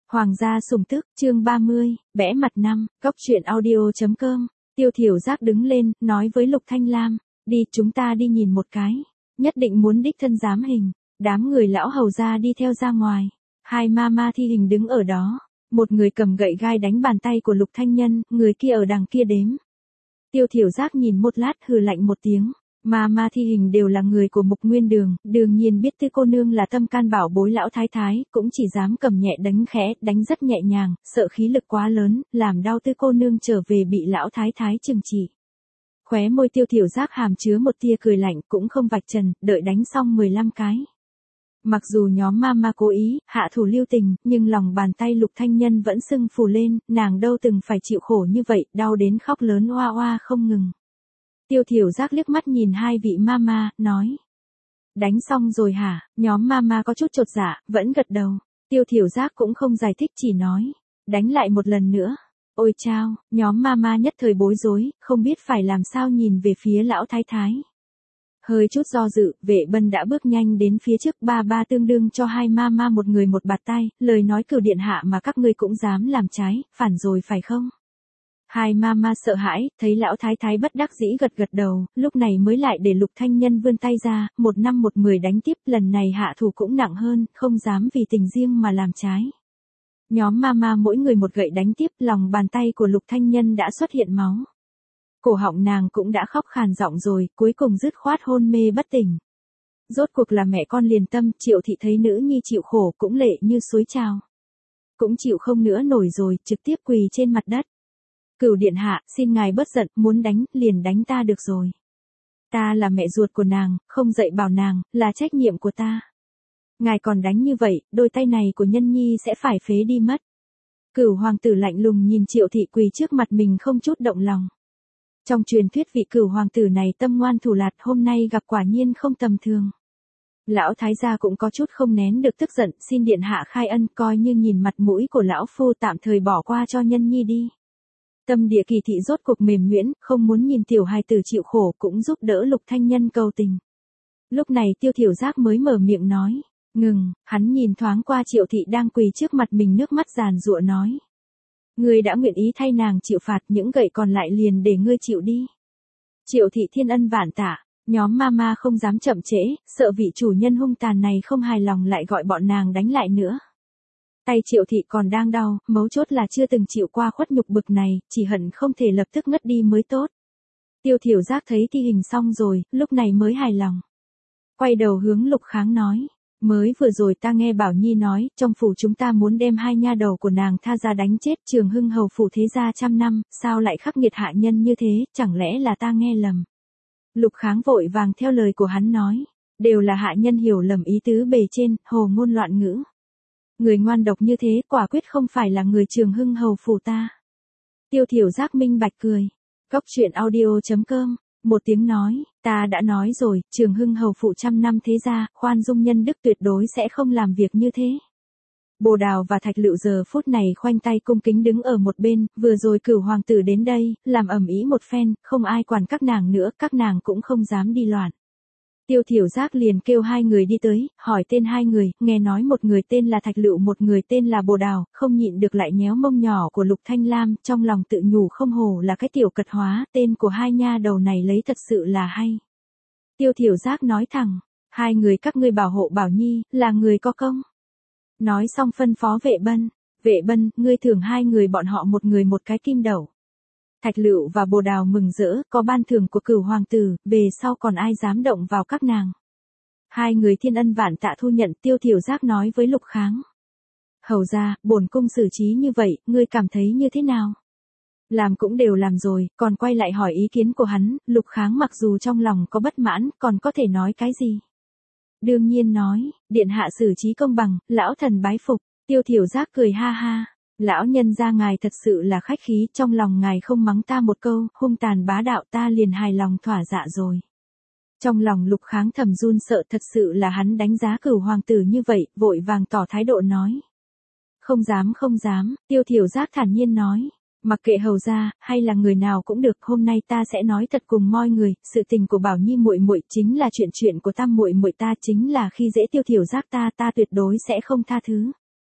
Hoàng gia sủng tức, chương 30, bẽ mặt năm, góc truyện audio.com. Tiêu Thiểu Giác đứng lên, nói với Lục Thanh Lam, đi chúng ta đi nhìn một cái, nhất định muốn đích thân giám hình. Đám người lão hầu gia đi theo ra ngoài, hai ma thi hình đứng ở đó, một người cầm gậy gai đánh bàn tay của Lục Thanh Nhân, người kia ở đằng kia đếm. Tiêu Thiểu Giác nhìn một lát hừ lạnh một tiếng. Ma thi hình đều là người của Mục Nguyên Đường, đương nhiên biết Tư cô nương là tâm can bảo bối lão thái thái, cũng chỉ dám cầm nhẹ đánh khẽ, đánh rất nhẹ nhàng, sợ khí lực quá lớn, làm đau Tư cô nương trở về bị lão thái thái trừng trị. Khóe môi Tiêu Thiểu Giác hàm chứa một tia cười lạnh, cũng không vạch trần, đợi đánh xong 15 cái. Mặc dù nhóm ma cố ý, hạ thủ lưu tình, nhưng lòng bàn tay Lục Thanh Nhân vẫn sưng phù lên, nàng đâu từng phải chịu khổ như vậy, đau đến khóc lớn oa oa không ngừng. Tiêu Thiểu Giác liếc mắt nhìn hai vị ma, nói. Đánh xong rồi hả? Nhóm ma có chút chột dạ, vẫn gật đầu. Tiêu Thiểu Giác cũng không giải thích, chỉ nói. Đánh lại một lần nữa. Ôi chao, nhóm ma nhất thời bối rối, không biết phải làm sao nhìn về phía lão thái thái. Hơi chút do dự, Vệ Bân đã bước nhanh đến phía trước, ba tương đương cho hai ma một người một bạt tay, lời nói Cửu điện hạ mà các ngươi cũng dám làm trái, phản rồi phải không? Hai ma sợ hãi, thấy lão thái thái bất đắc dĩ gật đầu, lúc này mới lại để Lục Thanh Nhân vươn tay ra, 1 năm 1 10 đánh tiếp, lần này hạ thủ cũng nặng hơn, không dám vì tình riêng mà làm trái. Nhóm ma mỗi người một gậy đánh tiếp, lòng bàn tay của Lục Thanh Nhân đã xuất hiện máu. Cổ họng nàng cũng đã khóc khàn giọng rồi, cuối cùng dứt khoát hôn mê bất tỉnh. Rốt cuộc là mẹ con liền tâm, Triệu thị thấy nữ nhi chịu khổ cũng lệ như suối trào. Cũng chịu không nữa nổi rồi, trực tiếp quỳ trên mặt đất. Cửu điện hạ, xin ngài bớt giận, muốn đánh, liền đánh ta được rồi. Ta là mẹ ruột của nàng, không dạy bảo nàng, là trách nhiệm của ta. Ngài còn đánh như vậy, đôi tay này của nhân nhi sẽ phải phế đi mất. Cửu hoàng tử lạnh lùng nhìn Triệu thị quỳ trước mặt mình không chút động lòng. Trong truyền thuyết vị cửu hoàng tử này tâm ngoan thủ lạt, hôm nay gặp quả nhiên không tầm thường. Lão thái gia cũng có chút không nén được tức giận, xin điện hạ khai ân, coi như nhìn mặt mũi của lão phu tạm thời bỏ qua cho nhân nhi đi. Tâm địa Kỳ thị rốt cuộc mềm nhuyễn, không muốn nhìn tiểu hài tử chịu khổ, cũng giúp đỡ Lục Thanh Nhân cầu tình. Lúc này Tiêu Thiểu Giác mới mở miệng nói, ngừng, hắn nhìn thoáng qua Triệu thị đang quỳ trước mặt mình, nước mắt giàn giụa nói. Ngươi đã nguyện ý thay nàng chịu phạt, những gậy còn lại liền để ngươi chịu đi. Triệu thị thiên ân vạn tạ, nhóm ma không dám chậm trễ, sợ vị chủ nhân hung tàn này không hài lòng lại gọi bọn nàng đánh lại nữa. Tay Triệu thị còn đang đau, mấu chốt là chưa từng chịu qua khuất nhục bực này, chỉ hận không thể lập tức ngất đi mới tốt. Tiêu Thiểu Giác thấy thi hình xong rồi, lúc này mới hài lòng. Quay đầu hướng Lục Kháng nói, mới vừa rồi ta nghe Bảo Nhi nói, trong phủ chúng ta muốn đem hai nha đầu của nàng tha ra đánh chết, Trường Hưng hầu phủ thế gia 100 năm, sao lại khắc nghiệt hạ nhân như thế, chẳng lẽ là ta nghe lầm. Lục Kháng vội vàng theo lời của hắn nói, đều là hạ nhân hiểu lầm ý tứ bề trên, hồ ngôn loạn ngữ. Người ngoan độc như thế quả quyết không phải là người Trường Hưng hầu phủ ta. Tiêu Thiểu Giác minh bạch cười. Góc truyện audio.com. Một tiếng nói, ta đã nói rồi, Trường Hưng hầu phụ 100 năm thế gia, khoan dung nhân đức tuyệt đối sẽ không làm việc như thế. Bồ Đào và Thạch Lựu giờ phút này khoanh tay cung kính đứng ở một bên, vừa rồi Cửu hoàng tử đến đây, làm ầm ĩ một phen, không ai quản các nàng nữa, các nàng cũng không dám đi loạn. Tiêu Thiểu Giác liền kêu hai người đi tới, hỏi tên hai người, nghe nói một người tên là Thạch Lựu, một người tên là Bồ Đào, không nhịn được lại nhéo mông nhỏ của Lục Thanh Lam, trong lòng tự nhủ không hổ là cái tiểu cật hóa, tên của hai nha đầu này lấy thật sự là hay. Tiêu Thiểu Giác nói thẳng, hai người các ngươi bảo hộ Bảo Nhi, là người có công. Nói xong phân phó Vệ Bân, ngươi thưởng hai người bọn họ một người một cái kim đẩu. Thạch Lựu và Bồ Đào mừng rỡ, có ban thưởng của Cửu hoàng tử, về sau còn ai dám động vào các nàng. Hai người thiên ân vạn tạ thu nhận. Tiêu Thiểu Giác nói với Lục Kháng. Hầu ra, bổn cung xử trí như vậy, ngươi cảm thấy như thế nào? Làm cũng đều làm rồi, còn quay lại hỏi ý kiến của hắn, Lục Kháng mặc dù trong lòng có bất mãn, còn có thể nói cái gì? Đương nhiên nói, điện hạ xử trí công bằng, lão thần bái phục. Tiêu Thiểu Giác cười ha ha. Lão nhân gia ngài thật sự là khách khí, trong lòng ngài không mắng ta một câu, hung tàn bá đạo, ta liền hài lòng thỏa dạ rồi. Trong lòng Lục Kháng thầm run sợ, thật sự là hắn đánh giá Cửu hoàng tử như vậy, vội vàng tỏ thái độ nói. Không dám, Tiêu Thiểu Giác thản nhiên nói. Mặc kệ hầu gia, hay là người nào cũng được, hôm nay ta sẽ nói thật cùng mọi người, sự tình của Bảo Nhi muội muội chính là chuyện của Tam muội muội ta, chính là khi dễ Tiêu Thiểu Giác ta tuyệt đối sẽ không tha thứ.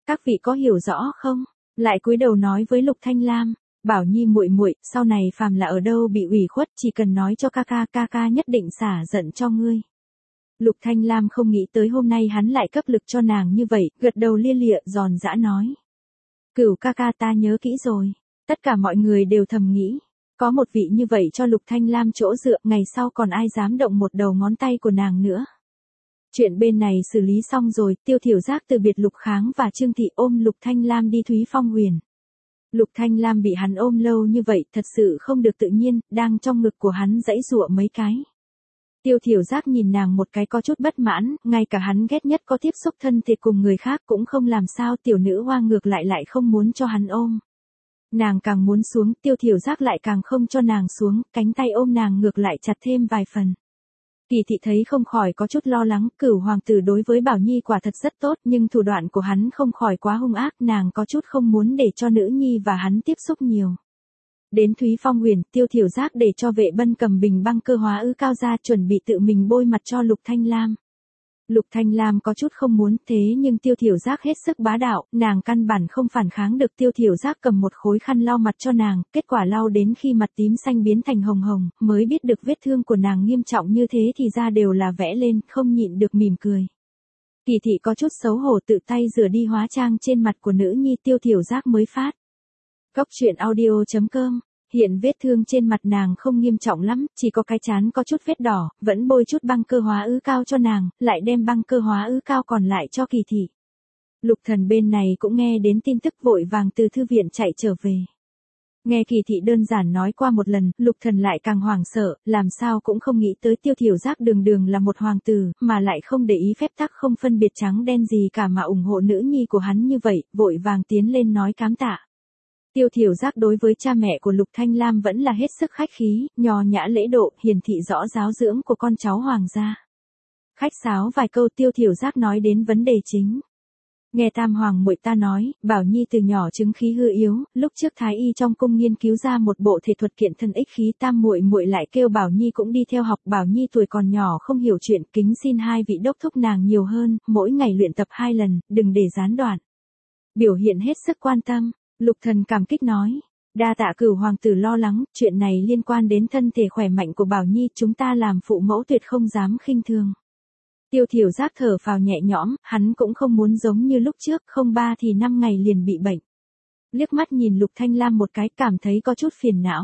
Các vị có hiểu rõ không? Lại cúi đầu nói với Lục Thanh Lam, Bảo Nhi muội muội, sau này phàm là ở đâu bị ủy khuất chỉ cần nói cho ca ca nhất định xả giận cho ngươi. Lục Thanh Lam không nghĩ tới hôm nay hắn lại cấp lực cho nàng như vậy, gật đầu lia lịa giòn giã nói. Cửu ca ta nhớ kỹ rồi. Tất cả mọi người đều thầm nghĩ. Có một vị như vậy cho Lục Thanh Lam chỗ dựa, ngày sau còn ai dám động một đầu ngón tay của nàng nữa. Chuyện bên này xử lý xong rồi, Tiêu Thiểu Giác từ biệt Lục Kháng và Trương Thị ôm Lục Thanh Lam đi Thúy Phong Huyền. Lục Thanh Lam bị hắn ôm lâu như vậy thật sự không được tự nhiên, đang trong ngực của hắn giãy giụa mấy cái. Tiêu Thiểu Giác nhìn nàng một cái có chút bất mãn, ngay cả hắn ghét nhất có tiếp xúc thân thể cùng người khác cũng không làm sao, tiểu nữ hoa ngược lại không muốn cho hắn ôm. Nàng càng muốn xuống, Tiêu Thiểu Giác lại càng không cho nàng xuống, cánh tay ôm nàng ngược lại chặt thêm vài phần. Kỳ thị thấy không khỏi có chút lo lắng, Cửu hoàng tử đối với Bảo Nhi quả thật rất tốt, nhưng thủ đoạn của hắn không khỏi quá hung ác, nàng có chút không muốn để cho nữ nhi và hắn tiếp xúc nhiều. Đến Thúy Phong Huyền, Tiêu Thiểu Giác để cho Vệ Bân cầm bình băng cơ hóa ư cao ra chuẩn bị tự mình bôi mặt cho Lục Thanh Lam. Lục Thanh Lam có chút không muốn, thế nhưng Tiêu Thiểu Giác hết sức bá đạo, nàng căn bản không phản kháng được. Tiêu Thiểu Giác cầm một khối khăn lau mặt cho nàng, kết quả lau đến khi mặt tím xanh biến thành hồng hồng, mới biết được vết thương của nàng nghiêm trọng như thế thì ra đều là vẽ lên, không nhịn được mỉm cười. Kỳ thị có chút xấu hổ tự tay rửa đi hóa trang trên mặt của nữ nhi. Tiêu Thiểu Giác mới phát. Góc truyện audio.com. Hiện vết thương trên mặt nàng không nghiêm trọng lắm, chỉ có cái trán có chút vết đỏ, vẫn bôi chút băng cơ hóa ứ cao cho nàng, lại đem băng cơ hóa ứ cao còn lại cho Kỳ thị. Lục Thần bên này cũng nghe đến tin tức vội vàng từ thư viện chạy trở về. Nghe Kỳ thị đơn giản nói qua một lần, Lục Thần lại càng hoảng sợ, làm sao cũng không nghĩ tới Tiêu Thiểu Giác đường là một hoàng tử, mà lại không để ý phép tắc không phân biệt trắng đen gì cả mà ủng hộ nữ nhi của hắn như vậy, vội vàng tiến lên nói cám tạ. Tiêu Thiểu Giác đối với cha mẹ của Lục Thanh Lam vẫn là hết sức khách khí, nho nhã lễ độ, hiển thị rõ giáo dưỡng của con cháu hoàng gia. Khách sáo vài câu, Tiêu Thiểu Giác nói đến vấn đề chính. Nghe Tam hoàng muội ta nói, Bảo Nhi từ nhỏ chứng khí hư yếu, lúc trước thái y trong cung nghiên cứu ra một bộ thể thuật kiện thân ích khí, Tam muội muội lại kêu Bảo Nhi cũng đi theo học. Bảo Nhi tuổi còn nhỏ không hiểu chuyện, kính xin hai vị đốc thúc nàng nhiều hơn, mỗi ngày luyện tập 2 lần, đừng để gián đoạn. Biểu hiện hết sức quan tâm. Lục Thần cảm kích nói, đa tạ Cửu hoàng tử lo lắng, chuyện này liên quan đến thân thể khỏe mạnh của Bảo Nhi, chúng ta làm phụ mẫu tuyệt không dám khinh thường. Tiêu Thiểu Giác thở phào nhẹ nhõm, hắn cũng không muốn giống như lúc trước, không 3 thì 5 ngày liền bị bệnh. Liếc mắt nhìn Lục Thanh Lam một cái, cảm thấy có chút phiền não.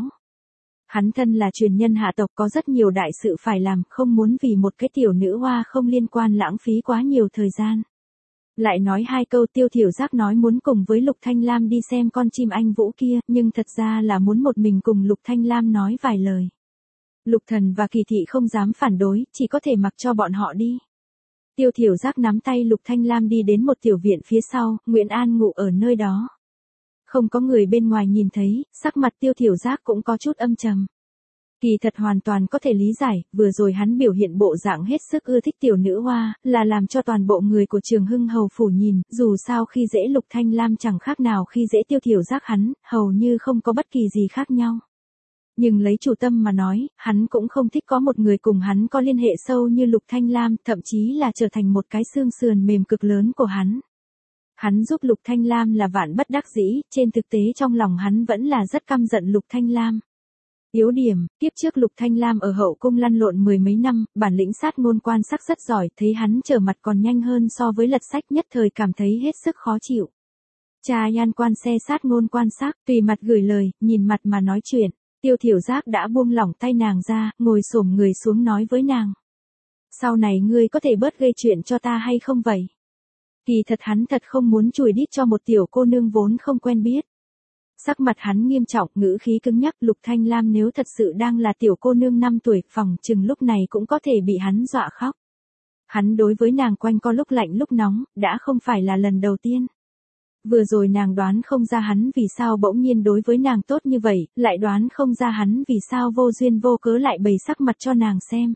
Hắn thân là truyền nhân hạ tộc, có rất nhiều đại sự phải làm, không muốn vì một cái tiểu nữ hoa không liên quan lãng phí quá nhiều thời gian. Lại nói 2 câu. Tiêu Thiểu Giác nói muốn cùng với Lục Thanh Lam đi xem con chim anh vũ kia, nhưng thật ra là muốn một mình cùng Lục Thanh Lam nói vài lời. Lục Thần và Kỳ thị không dám phản đối, chỉ có thể mặc cho bọn họ đi. Tiêu Thiểu Giác nắm tay Lục Thanh Lam đi đến một tiểu viện phía sau, Nguyễn An ngủ ở nơi đó. Không có người bên ngoài nhìn thấy, sắc mặt Tiêu Thiểu Giác cũng có chút âm trầm. Kỳ thật hoàn toàn có thể lý giải, vừa rồi hắn biểu hiện bộ dạng hết sức ưa thích tiểu nữ hoa, là làm cho toàn bộ người của Trường Hưng hầu phủ nhìn, dù sao khi dễ Lục Thanh Lam chẳng khác nào khi dễ Tiêu Thiểu Giác hắn, hầu như không có bất kỳ gì khác nhau. Nhưng lấy chủ tâm mà nói, hắn cũng không thích có một người cùng hắn có liên hệ sâu như Lục Thanh Lam, thậm chí là trở thành một cái xương sườn mềm cực lớn của hắn. Hắn giúp Lục Thanh Lam là vạn bất đắc dĩ, trên thực tế trong lòng hắn vẫn là rất căm giận Lục Thanh Lam. Yếu điểm, tiếp trước Lục Thanh Lam ở hậu cung lăn lộn 10 mấy năm, bản lĩnh sát ngôn quan sắc rất giỏi, thấy hắn trở mặt còn nhanh hơn so với lật sách, nhất thời cảm thấy hết sức khó chịu. Cha Yan quan xe sát ngôn quan sắc, tùy mặt gửi lời, nhìn mặt mà nói chuyện. Tiêu Thiểu Giác đã buông lỏng tay nàng ra, ngồi xổm người xuống nói với nàng. Sau này ngươi có thể bớt gây chuyện cho ta hay không vậy? Kỳ thật hắn thật không muốn chùi đít cho một tiểu cô nương vốn không quen biết. Sắc mặt hắn nghiêm trọng, ngữ khí cứng nhắc. Lục Thanh Lam nếu thật sự đang là tiểu cô nương 5 tuổi, phòng chừng lúc này cũng có thể bị hắn dọa khóc. Hắn đối với nàng quanh co lúc lạnh lúc nóng, đã không phải là lần đầu tiên. Vừa rồi nàng đoán không ra hắn vì sao bỗng nhiên đối với nàng tốt như vậy, lại đoán không ra hắn vì sao vô duyên vô cớ lại bày sắc mặt cho nàng xem.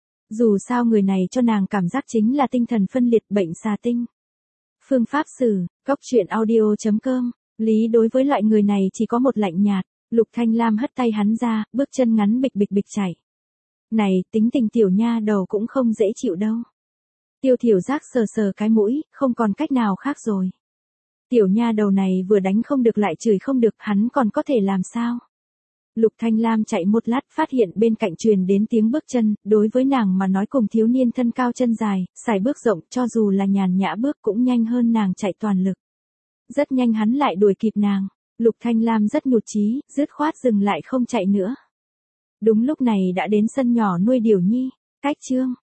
Dù sao người này cho nàng cảm giác chính là tinh thần phân liệt, bệnh xà tinh. Phương pháp xử, góc truyện audio.com. Lý đối với loại người này chỉ có một lạnh nhạt. Lục Thanh Lam hất tay hắn ra, bước chân ngắn bịch bịch chạy. Này, tính tình tiểu nha đầu cũng không dễ chịu đâu. Tiêu Thiểu Giác sờ sờ cái mũi, không còn cách nào khác rồi. Tiểu nha đầu này vừa đánh không được lại chửi không được, hắn còn có thể làm sao? Lục Thanh Lam chạy một lát phát hiện bên cạnh truyền đến tiếng bước chân, đối với nàng mà nói cùng thiếu niên thân cao chân dài, xài bước rộng cho dù là nhàn nhã bước cũng nhanh hơn nàng chạy toàn lực. Rất nhanh hắn lại đuổi kịp nàng, Lục Thanh Lam rất nhụt chí, dứt khoát dừng lại không chạy nữa. Đúng lúc này đã đến sân nhỏ nuôi Điểu Nhi, cách chương